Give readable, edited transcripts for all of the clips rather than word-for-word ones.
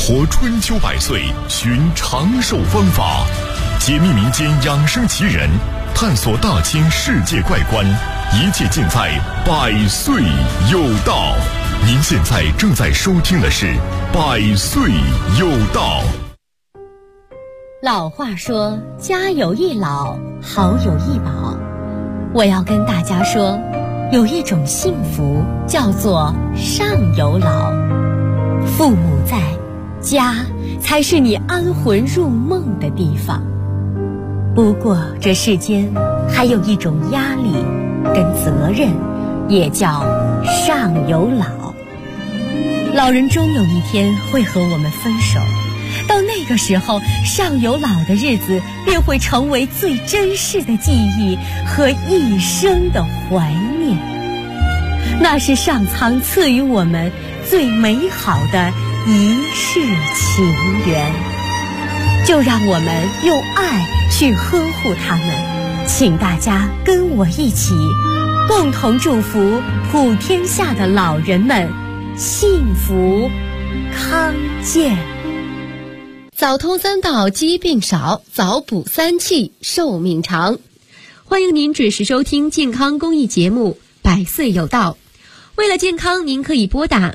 活春秋百岁，寻长寿方法，解密民间养生奇人，探索大千世界怪观，一切尽在百岁有道。您现在正在收听的是百岁有道。 老话说，家有一老，好有一宝。我要跟大家说，有一种幸福叫做上有老。父母在，家才是你安魂入梦的地方。不过这世间还有一种压力跟责任，也叫上有老。老人终有一天会和我们分手，到那个时候，上有老的日子便会成为最珍视的记忆和一生的怀念。那是上苍赐予我们最美好的一世情缘，就让我们用爱去呵护他们。请大家跟我一起，共同祝福普天下的老人们幸福康健。 早通三到，疾病少；早补三气，寿命长。欢迎您准时收听健康公益节目《百岁有道》。为了健康，您可以拨打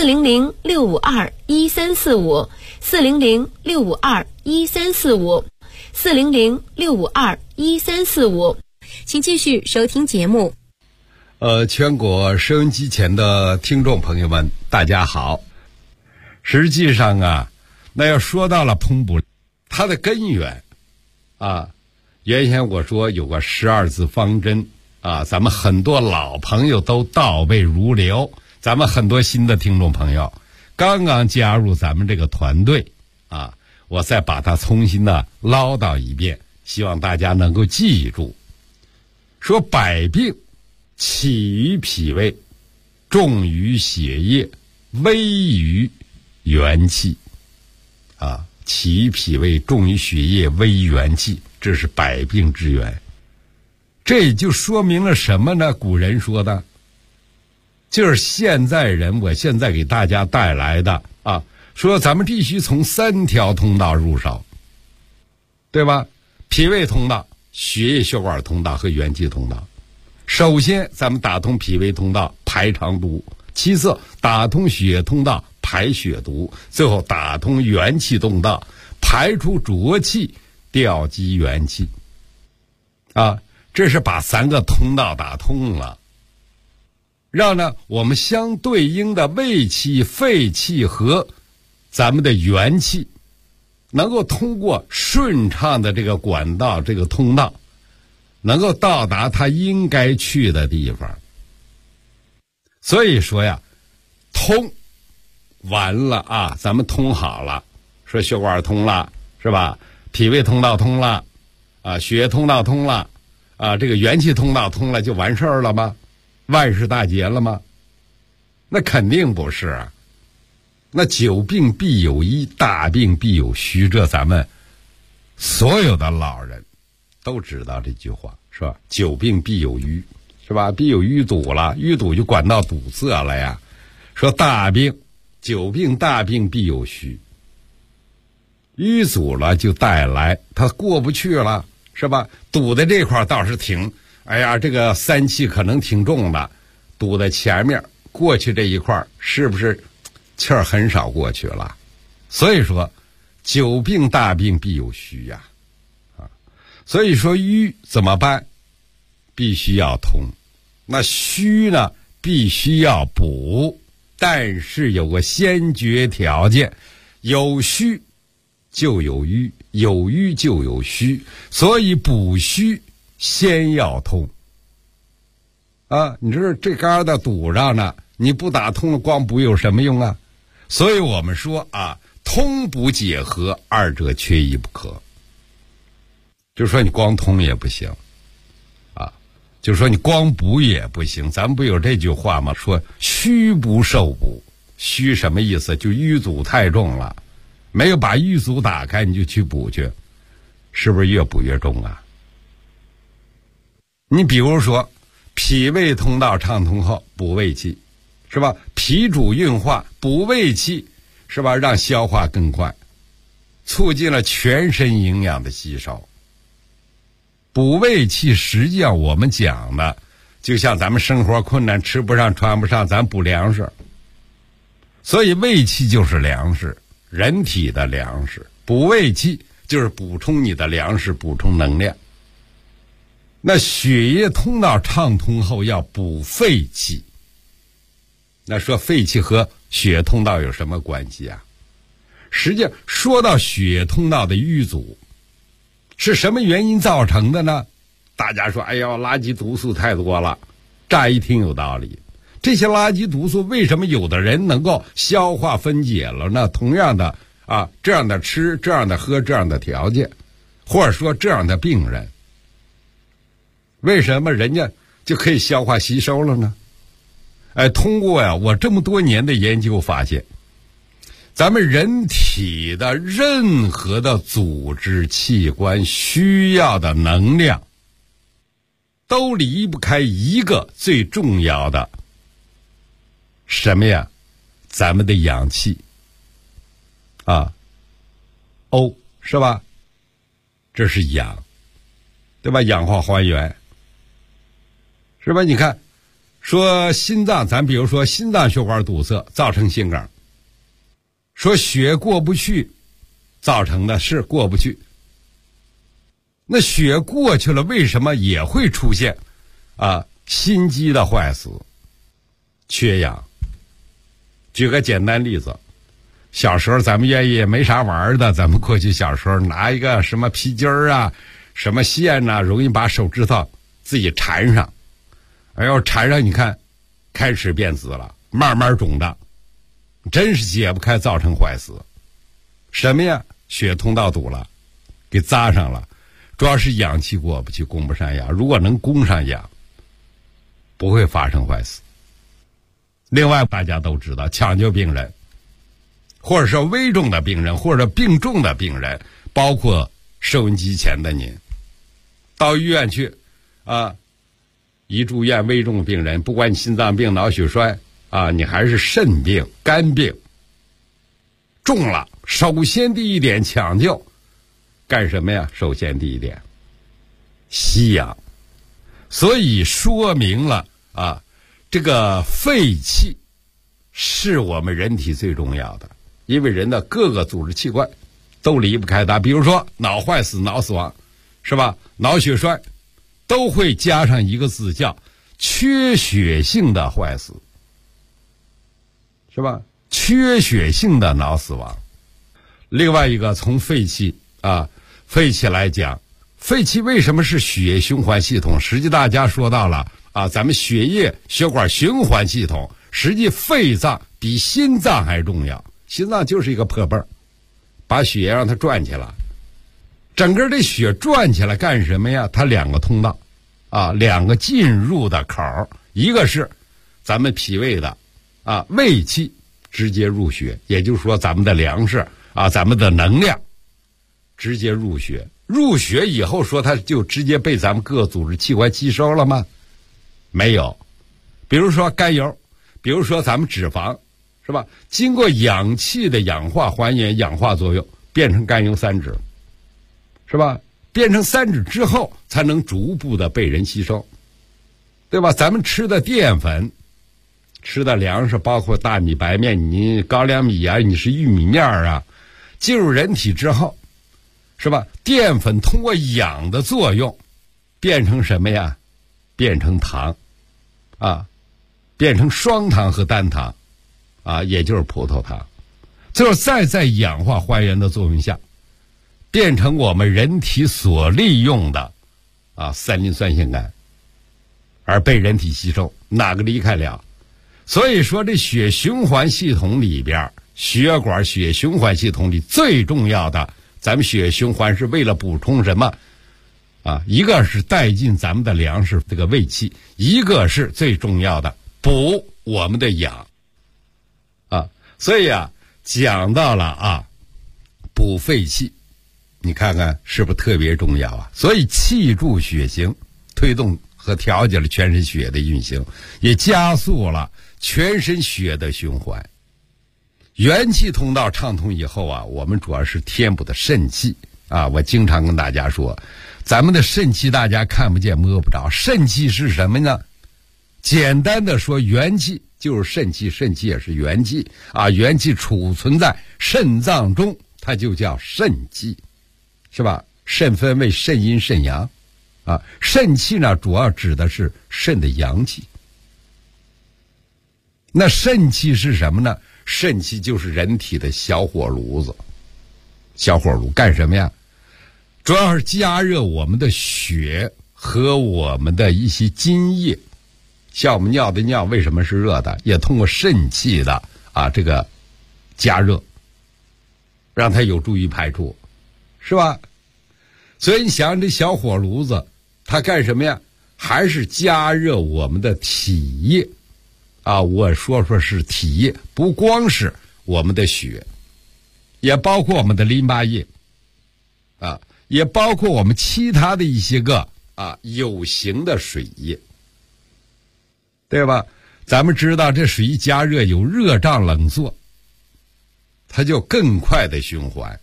400-652-1345、400-652-1345、400-652-1345。请继续收听节目。 全国收音机前的听众朋友们，大家好。实际上啊，那要说到了烹补，它的根源啊，原先我说有个12字方针啊，咱们很多老朋友都倒背如流，咱们很多新的听众朋友刚刚加入咱们这个团队啊，我再把它重新的唠叨一遍，希望大家能够记住。说百病起于脾胃，重于血液，危于元气啊，起于脾胃，重于血液，危于元气，这是百病之源。这也就说明了什么呢？古人说的就是现在人，我现在给大家带来的啊，说咱们必须从3条通道入手，对吧？脾胃通道、血液血管通道和元气通道。首先咱们打通脾胃通道，排肠毒；其次打通血液通道，排血毒；最后打通元气通道，排出浊气，调集元气啊，这是把3个通道打通了，让呢我们相对应的胃气、肺气和咱们的元气能够通过顺畅的这个管道、这个通道，能够到达它应该去的地方。所以说呀，通完了啊，咱们通好了，说血管通了是吧？脾胃通道通了啊，血液通道通了啊，这个元气通道通了就完事儿了吗？万事大吉了吗？那肯定不是。那久病必有医，大病必有虚，这咱们所有的老人都知道这句话，是吧？久病必有瘀，是吧？必有淤堵了，淤堵就管道堵塞了呀。说大病，久病大病必有虚，淤阻了就带来它过不去了，是吧？堵的这块倒是挺，哎呀，这个3气可能挺重的，堵在前面，过去这一块是不是气儿很少过去了？所以说久病大病必有虚呀，所以说瘀怎么办？必须要通。那虚呢，必须要补，但是有个先决条件，有虚就有瘀，有瘀就有虚，所以补虚先要通啊！你这这疙瘩堵上了，你不打通了，光补有什么用啊？所以我们说啊，通补结合，二者缺一不可。就是说你光通也不行啊，就是说你光补也不行。咱们不有这句话吗？说虚不受补。虚什么意思？就瘀阻太重了，没有把瘀阻打开，你就去补去，是不是越补越重啊？你比如说脾胃通道畅通后补胃气，是吧？脾主运化，补胃气， 是吧？让消化更快，促进了全身营养的吸收。补胃气实际上我们讲的就像咱们生活困难吃不上穿不上，咱补粮食。所以胃气就是粮食，人体的粮食。补胃气就是补充你的粮食，补充能量。那血液通道畅通后要补肺气。那说肺气和血液通道有什么关系啊？实际上说到血液通道的淤阻是什么原因造成的呢？大家说哎呀，垃圾毒素太多了，乍一听有道理。这些垃圾毒素为什么有的人能够消化分解了呢？同样的这样的吃，这样的喝，这样的条件，或者说这样的病人，为什么人家就可以消化吸收了呢？通过我这么多年的研究发现，咱们人体的任何的组织器官需要的能量都离不开一个最重要的什么呀？咱们的氧气O 是吧？这是氧，对吧？氧化还原是吧？你看说心脏，咱比如说心脏血管堵塞造成心梗，说血过不去造成的是过不去。那血过去了，为什么也会出现心肌的坏死？缺氧。举个简单例子，小时候咱们愿意没啥玩的，咱们过去小时候拿一个什么皮筋儿什么线容易把手指头自己缠上，缠上你看开始变紫了，慢慢肿的，真是解不开，造成坏死。什么呀？血通道堵了，给扎上了，主要是氧气过不去，供不上氧。如果能供上氧，不会发生坏死。另外大家都知道，抢救病人或者是危重的病人或者病重的病人，包括收音机前的您，到医院去一住院危重病人，不管你心脏病、脑血栓你还是肾病、肝病重了，首先第一点抢救干什么呀？首先第一点吸氧。所以说明了这个肺气是我们人体最重要的，因为人的各个组织器官都离不开它。比如说脑坏死、脑死亡是吧？脑血栓都会加上一个字叫缺血性的坏死，是吧？缺血性的脑死亡。另外一个从肺气肺气来讲，肺气为什么是血液循环系统？实际大家说到了咱们血液血管循环系统，实际肺脏比心脏还重要。心脏就是一个破泵，把血液让它转起来，整个这血转起来干什么呀？它两个通道两个进入的口，一个是咱们脾胃的胃气直接入血，也就是说咱们的粮食咱们的能量直接入血，入血以后说它就直接被咱们各组织器官吸收了吗？没有。比如说甘油，比如说咱们脂肪是吧？经过氧气的氧化还原、氧化作用，变成甘油三酯，是吧？变成三酯之后才能逐步的被人吸收，对吧？咱们吃的淀粉、吃的粮食，包括大米、白面、你高粱米你是玉米面进入人体之后，是吧？淀粉通过氧的作用变成什么呀？变成糖变成双糖和单糖也就是葡萄糖，最后再在氧化还原的作用下变成我们人体所利用的三磷酸腺苷，而被人体吸收，哪个离开了？所以说这血循环系统里边，血管血循环系统里最重要的，咱们血循环是为了补充什么一个是带进咱们的粮食这个胃气，一个是最重要的补我们的氧所以讲到了补肺气，你看看是不是特别重要所以气助血行，推动和调节了全身血的运行，也加速了全身血的循环。 元气通道畅通以后啊，我们主要是填补的肾气啊。我经常跟大家说，咱们的肾气大家看不见摸不着，肾气是什么呢？简单的说，元气就是肾气，肾气也是元气啊。元气储存在肾脏中，它就叫肾气，是吧？肾分为肾阴肾阳啊，肾气呢主要指的是肾的阳气。那肾气是什么呢？肾气就是人体的小火炉子。小火炉干什么呀？主要是加热我们的血和我们的一些津液。像我们尿的尿为什么是热的？也通过肾气的这个加热，让它有助于排出，是吧？所以你想这小火炉子它干什么呀？还是加热我们的体液啊。我说是体液，不光是我们的血，也包括我们的淋巴液啊，也包括我们其他的一些个有形的水液，对吧？咱们知道这水一加热有热胀冷缩，它就更快的循环。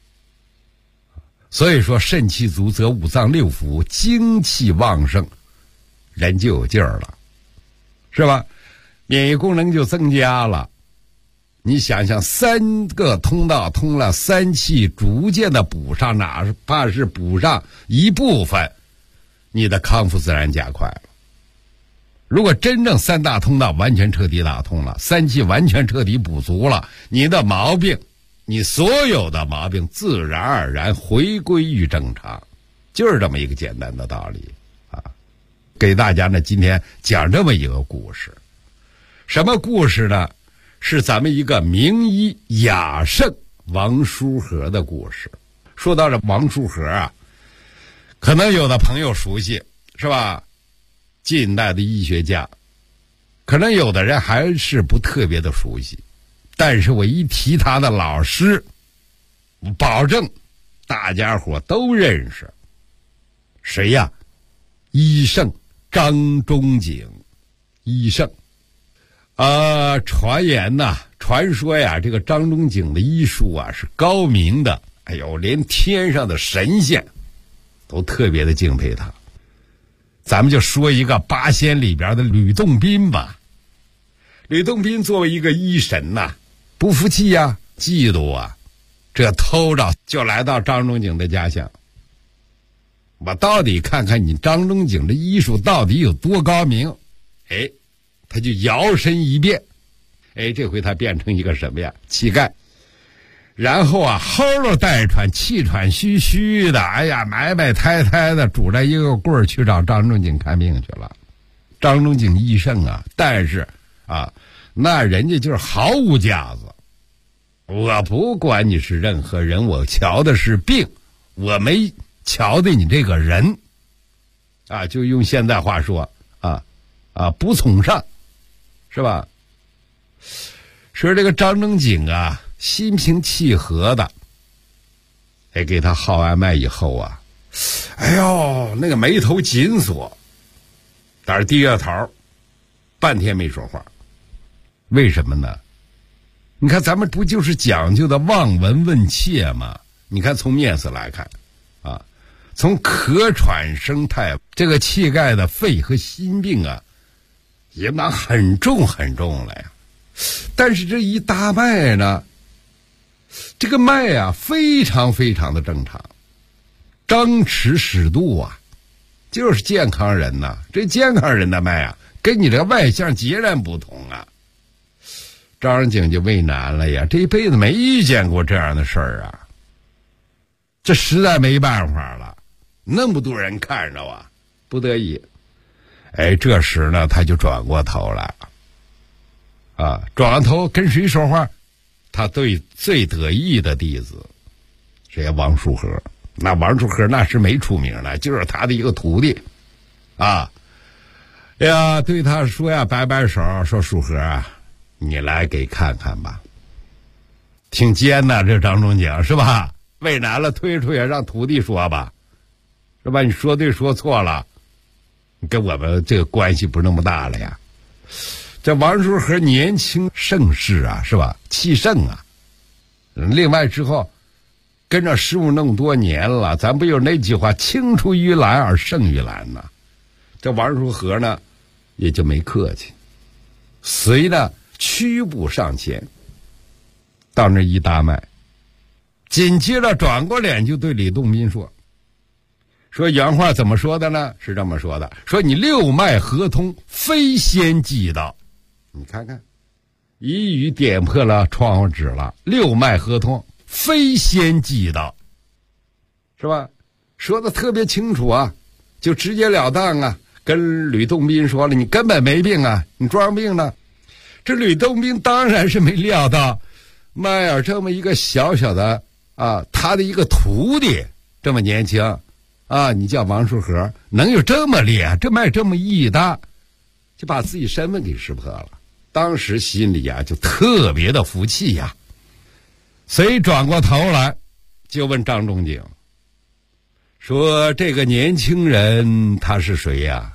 所以说肾气足则五脏六腑精气旺盛，人就有劲儿了，是吧？免疫功能就增加了。你想想3个通道通了，三气逐渐的补上，哪怕是补上一部分，你的康复自然加快了。如果真正3大通道完全彻底打通了，三气完全彻底补足了，你的毛病，你所有的毛病自然而然回归于正常，就是这么一个简单的道理啊。给大家呢今天讲这么一个故事。什么故事呢？是咱们一个名医雅圣王叔和的故事。说到这王叔和啊，可能有的朋友熟悉，是吧？近代的医学家，可能有的人还是不特别的熟悉，但是我一提他的老师，我保证大家伙都认识。谁呀？医圣张仲景。医圣传说呀，这个张仲景的医术啊是高明的，哎呦，连天上的神仙都特别的敬佩他。咱们就说一个8仙里边的吕洞宾吧。吕洞宾作为一个医神呐，不服气呀，嫉妒啊，这偷着就来到张仲景的家乡。我到底看看你张仲景的医术到底有多高明。他就摇身一变，这回他变成一个什么呀？乞丐。然后喉咙带喘，气喘吁吁的，埋埋汰汰的，拄着一个棍儿去找张仲景看病去了。张仲景医圣啊，但是那人家就是毫无架子。我不管你是任何人，我瞧的是病，我没瞧的你这个人就用现代话说不从上，是吧？说这个张仲景啊，心平气和的，给他号完脉以后啊，那个眉头紧锁，但是低着头，半天没说话。为什么呢？你看咱们不就是讲究的望闻问切吗？你看从面色来看从咳喘声态，这个气概的肺和心病也拿很重很重了呀。但是这一搭脉呢，这个脉非常非常的正常，张弛适度就是健康人呐。这健康人的脉跟你这个外象截然不同张仲景就为难了呀，这一辈子没遇见过这样的事儿这实在没办法了，那么多人看着不得已。这时呢他就转过头来转过头跟谁说话？他对最得意的弟子，谁呀？王叔和。那王叔和那是没出名的，就是他的一个徒弟对他说呀，摆摆手说：“叔和你来给看看吧。”挺尖的这张仲景，是吧？为难了推出也让徒弟说吧，是吧？你说对说错了，跟我们这个关系不是那么大了呀。 这王叔和年轻盛世啊，是吧？气盛啊。另外之后跟着师傅那么多年了，咱不有那句话青出于蓝而胜于蓝呐。这王叔和呢也就没客气，随着屈步上前，到那一搭脉，紧接着转过脸就对李洞宾说原话怎么说的呢？是这么说的，说你六脉合通，非仙即道。你看看，一语点破了窗户纸了，六脉合通，非仙即道，是吧？说的特别清楚啊，就直截了当啊，跟吕洞宾说了，你根本没病啊，你装病呢。这吕洞宾当然是没料到，迈尔这么一个小小的啊，他的一个徒弟这么年轻啊，你叫王叔和，能有这么厉害，这脉这么一搭，就把自己身份给识破了。当时心里啊就特别的服气呀，所以转过头来就问张仲景说：“这个年轻人他是谁呀？”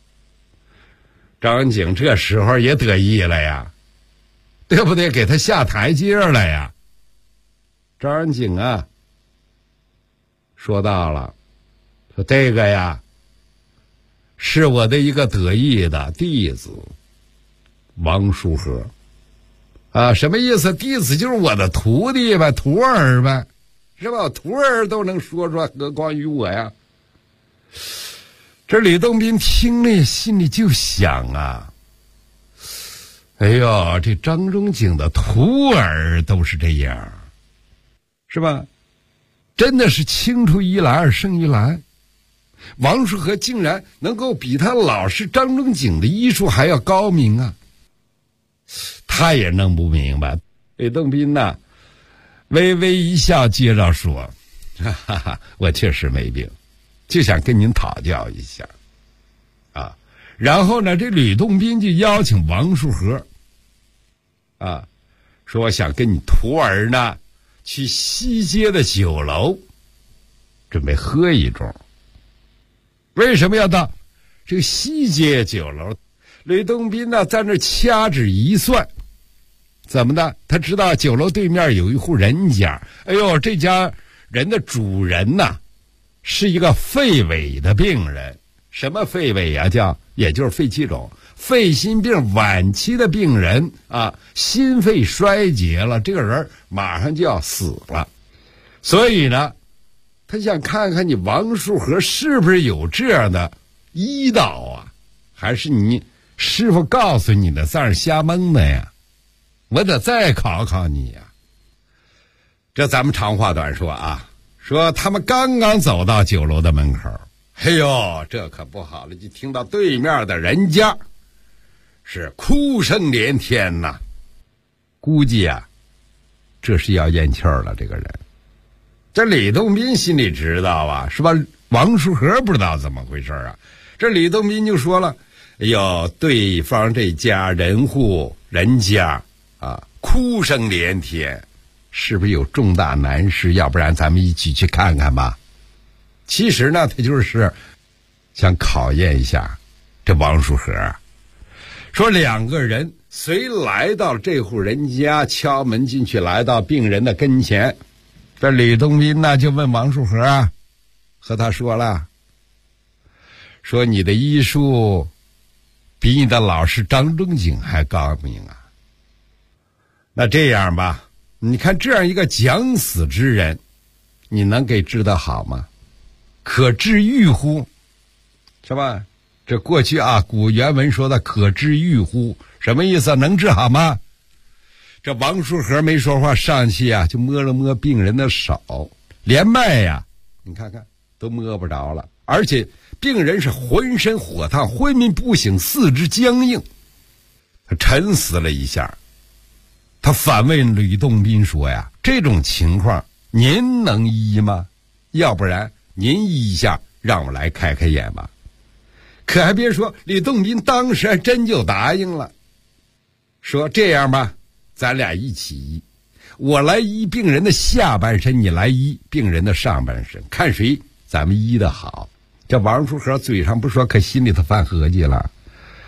张景这时候也得意了呀，对不对？给他下台阶了呀。张景啊说到了，说这个呀是我的一个得意的弟子王叔和啊。什么意思？弟子就是我的徒弟呗，徒儿呗，是吧？徒儿都能说出来，何况于我呀。这李洞宾听了心里就想啊，哎呦，这张仲景的徒儿都是这样，是吧？真的是青出于蓝而胜于蓝。王叔和竟然能够比他老师张仲景的医术还要高明啊，他也弄不明白。李洞宾呐微微一笑，接着说：“哈哈，我确实没病，就想跟您讨教一下啊。”然后呢，这吕洞宾就邀请王叔和啊，说我想跟你徒儿呢去西街的酒楼准备喝一盅。为什么要到这个西街酒楼？吕洞宾呢在那掐指一算，怎么的？他知道酒楼对面有一户人家，哎呦，这家人的主人呐是一个肺痿的病人。什么肺痿呀？也就是肺气肿，肺心病晚期的病人啊，心肺衰竭了，这个人马上就要死了。所以呢，他想看看你王叔和是不是有这样的医道啊，还是你师傅告诉你的在那瞎蒙的呀？我得再考考你呀。这咱们长话短说啊，说他们刚刚走到酒楼的门口，哎呦，这可不好了，就听到对面的人家是哭声连天呐。估计啊这是要咽气儿了。这个人，这李洞宾心里知道啊，是吧？王叔和不知道怎么回事啊。这李洞宾就说了：“哎呦，对方这家人户人家啊，哭声连天，是不是有重大难事？要不然咱们一起去看看吧。”其实呢，他就是想考验一下这王叔和。说两个人随来到这户人家，敲门进去，来到病人的跟前。这李洞宾呢就问王叔和啊，和他说了，说你的医术比你的老师张仲景还高明啊。那这样吧，你看这样一个将死之人，你能给治得好吗？可治愈乎？是吧？这过去啊，古原文说的可治愈乎，什么意思？能治好吗？这王叔和没说话，上去啊就摸了摸病人的手，连脉呀你看看都摸不着了，而且病人是浑身火烫，昏迷不醒，四肢僵硬。他沉思了一下，他反问吕洞宾说呀，这种情况您能医吗？要不然您医一下，让我来开开眼吧。可还别说，李洞宾当时还真就答应了，说这样吧，咱俩一起医，我来医病人的下半身，你来医病人的上半身，看谁咱们医得好。这王叔和嘴上不说，可心里头犯合计了。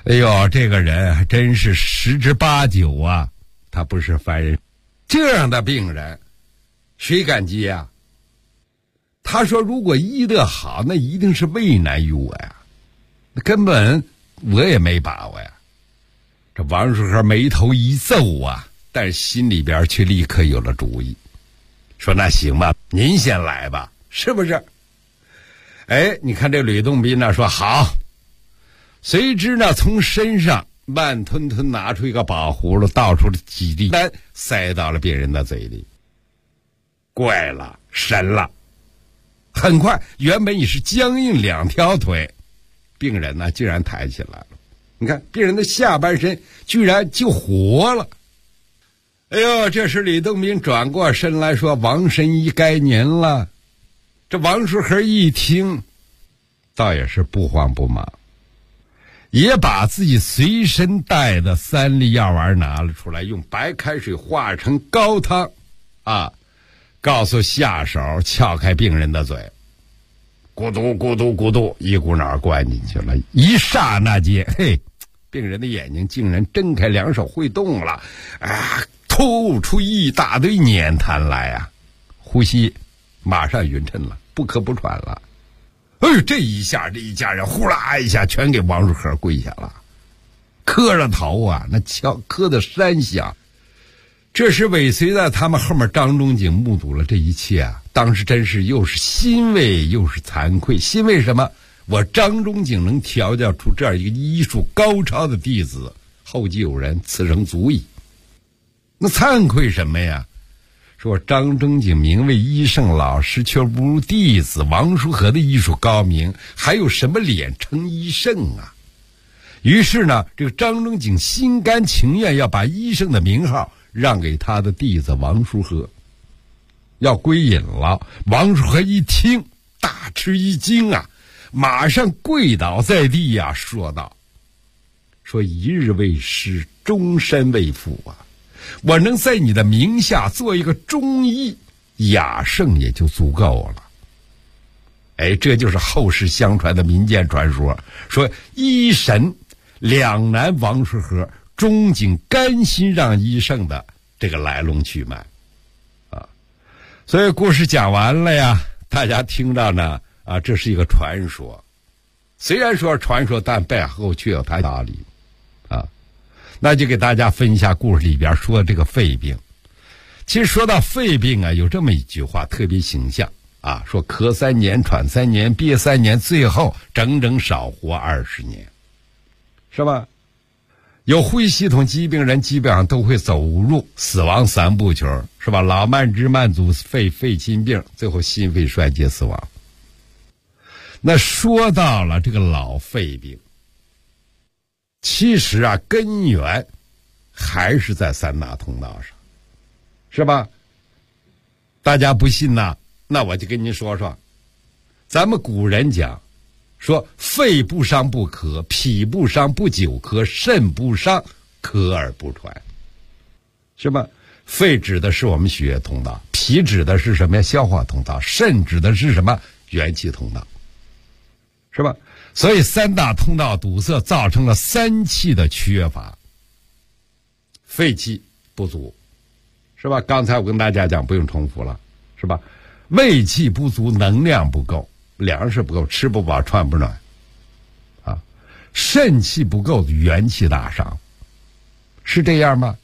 哎呦，这个人还真是10之8九啊，他不是凡人。这样的病人，谁敢接啊？他说如果医得好，那一定是为难于我呀，那根本我也没把握呀。这王树和眉头一皱啊，但是心里边却立刻有了主意，说那行吧，您先来吧，是不是？哎，你看这吕洞宾呢说好，随之呢从身上慢吞吞拿出一个宝葫芦，倒出了几滴丹，塞到了病人的嘴里。怪了，神了！很快，原本已是僵硬2条腿，病人呢竟然抬起来了。你看，病人的下半身居然就活了。哎呦，这时李洞宾转过身来说：“王神医该您了。”这王树和一听，倒也是不慌不忙，也把自己随身带的3粒药丸拿了出来，用白开水化成高汤啊，告诉下手撬开病人的嘴，咕嘟咕嘟咕嘟，一股脑灌进去了。一刹那间，嘿，病人的眼睛竟然睁开，2手会动了啊，吐出一大堆粘痰来啊，呼吸马上匀称了，不咳不喘了。哎呦，这一下这一家人呼啦一下全给王树和跪下了，磕着头啊，那磕的山响。这时尾随在他们后面张仲景目睹了这一切啊，当时真是又是欣慰又是惭愧。欣慰什么？我张仲景能调教出这样一个医术高超的弟子，后继有人，此生足矣。那惭愧什么呀？说张仲景名为医圣老师，却不如弟子王树和的医术高明，还有什么脸称医圣啊？于是呢，这个张仲景心甘情愿要把医圣的名号让给他的弟子王树和，要归隐了。王树和一听大吃一惊啊，马上跪倒在地呀，说道：“说一日为师，终身为父啊！我能在你的名下做一个中医雅圣也就足够了。”哎，这就是后世相传的民间传说，说医神两难王树和，钟景甘心让医圣的这个来龙去脉啊。所以故事讲完了呀，大家听到呢啊，这是一个传说，虽然说传说，但背后却有它道理啊。那就给大家分一下故事里边说的这个肺病。其实说到肺病啊，有这么一句话特别形象啊，说咳3年，喘3年，憋3年，最后整整少活20年，是吧？有呼吸系统疾病人基本上都会走入死亡3部曲，是吧？老慢支、慢阻肺、肺心病，最后心肺衰竭死亡。那说到了这个老肺病，其实啊，根源还是在3大通道上，是吧？大家不信呐，那我就跟您说说，咱们古人讲说，肺不伤不咳，脾不伤不久咳，肾不伤咳而不喘，是吧？肺指的是我们血液通道，脾指的是什么呀？消化通道，肾指的是什么？元气通道，是吧？所以3大通道堵塞，造成了3气的缺乏，肺气不足，是吧？刚才我跟大家讲，不用重复了，是吧？胃气不足，能量不够，粮食不够，吃不饱穿不暖啊。肾气不够，元气大伤，是这样吗？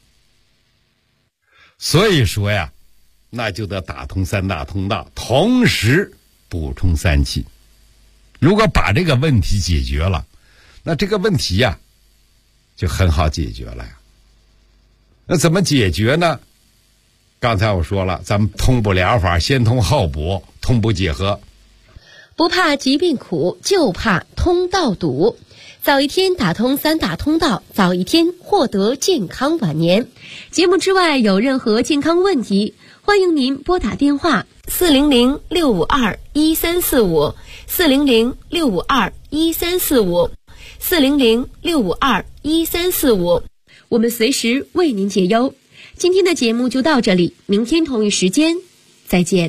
所以说呀，那就得打通3大通道，同时补充3气。如果把这个问题解决了，那这个问题呀就很好解决了呀。那怎么解决呢？刚才我说了，咱们通补疗法，先通后补，通补结合。 不怕疾病苦，就怕通道堵。早一天打通3大通道，早一天获得健康晚年。节目之外有任何健康问题，欢迎您拨打电话400-652-1345 400-652-1345 400-652-1345，我们随时为您解忧。今天的节目就到这里，明天同一时间再见。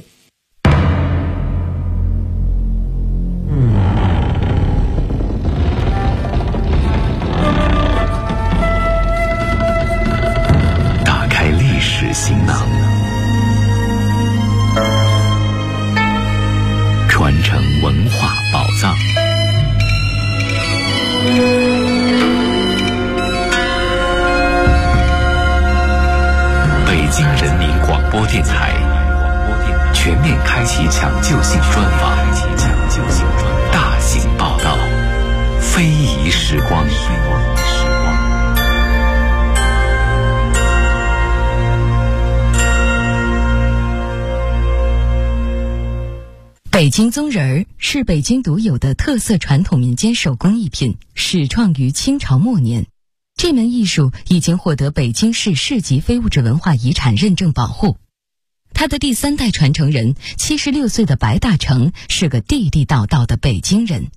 囊，传承文化宝藏。北京人民广播电台全面开启抢救性专访，大型报道，非遗时光。 北京宗人儿是北京独有的特色传统民间手工艺品，始创于清朝末年。这门艺术已经获得北京市市级非物质文化遗产认证保护。他的第3代传承人76岁的白大成是个地地道道的北京人。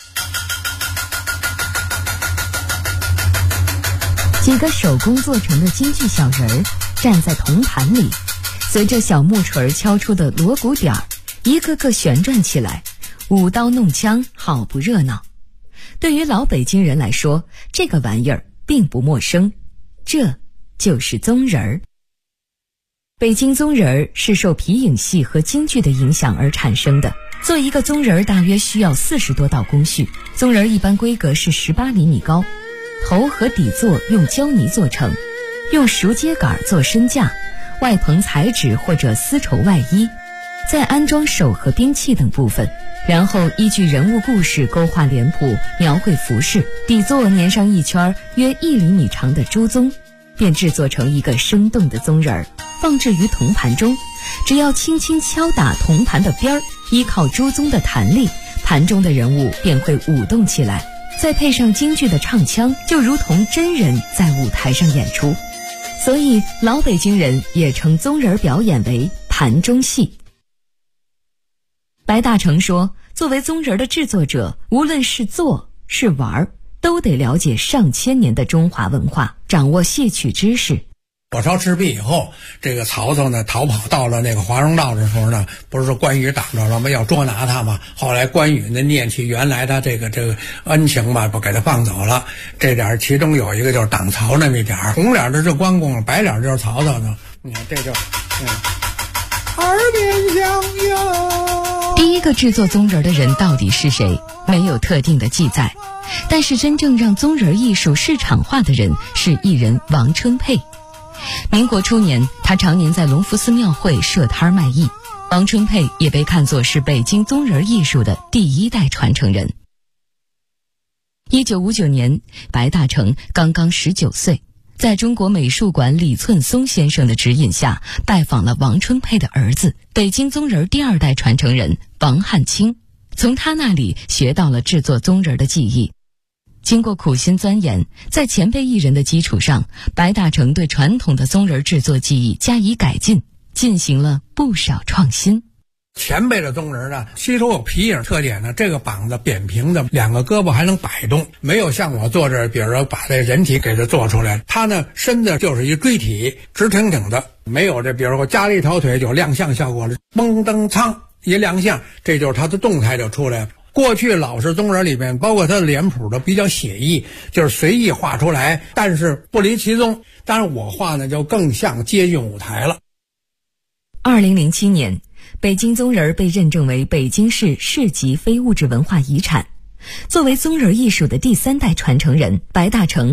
几个手工做成的京剧小人儿站在铜盘里，随着小木锤敲出的锣鼓点儿，一个个旋转起来，舞刀弄枪，好不热闹。对于老北京人来说，这个玩意儿并不陌生，这就是宗人儿。北京宗人儿是受皮影戏和京剧的影响而产生的。做一个宗人儿大约需要40多道工序。宗人儿一般规格是18厘米高，头和底座用胶泥做成，用熟秸秆做身架，外棚彩纸或者丝绸外衣，再安装手和兵器等部分，然后依据人物故事勾画脸谱，描绘服饰，底座粘上一圈约1厘米长的朱宗，便制作成一个生动的宗人儿，放置于铜盘中。只要轻轻敲打铜盘的边儿，依靠朱宗的弹力，盘中的人物便会舞动起来，再配上京剧的唱腔，就如同真人在舞台上演出。所以老北京人也称宗人表演为盘中戏。白大成说，作为宗人的制作者，无论是做是玩，都得了解上千年的中华文化，掌握戏曲知识。 火烧赤壁以后，这个曹操呢逃跑到了那个华容道的时候呢，不是说关羽挡着了吗？要捉拿他嘛。后来关羽呢念起原来他这个恩情吧，不给他放走了。这点其中有一个就是挡曹那么一点，红脸的是关公，白脸就是曹操呢。你看这就耳边相拥。 第一个制作宗人的人到底是谁，没有特定的记载，但是真正让宗人艺术市场化的人是艺人王春佩。民国初年，他常年在隆福寺庙会设摊卖艺。王春佩也被看作是北京宗人艺术的第1代传承人。1959年，白大成刚刚19岁，在中国美术馆李寸松先生的指引下，拜访了王春佩的儿子，北京宗人第2代传承人王汉卿，从他那里学到了制作宗人的技艺。经过苦心钻研，在前辈艺人的基础上，白大成对传统的宗人制作技艺加以改进，进行了不少创新。 前辈的宗人呢，吸收有皮影特点呢，这个膀子扁平的，2个胳膊还能摆动，没有像我做这，比如说把这人体给它做出来，他呢身子就是一锥体，直挺挺的，没有这比如说加了一条腿就亮相效果了，蹦蹬苍一亮相，这就是他的动态就出来了。过去老式宗人里面，包括他的脸谱都比较写意，就是随意画出来，但是不离其宗。当然我画呢就更像接近舞台了。 2007年，北京宗人被认证为北京市市级非物质文化遗产。作为宗人艺术的第3代传承人，白大成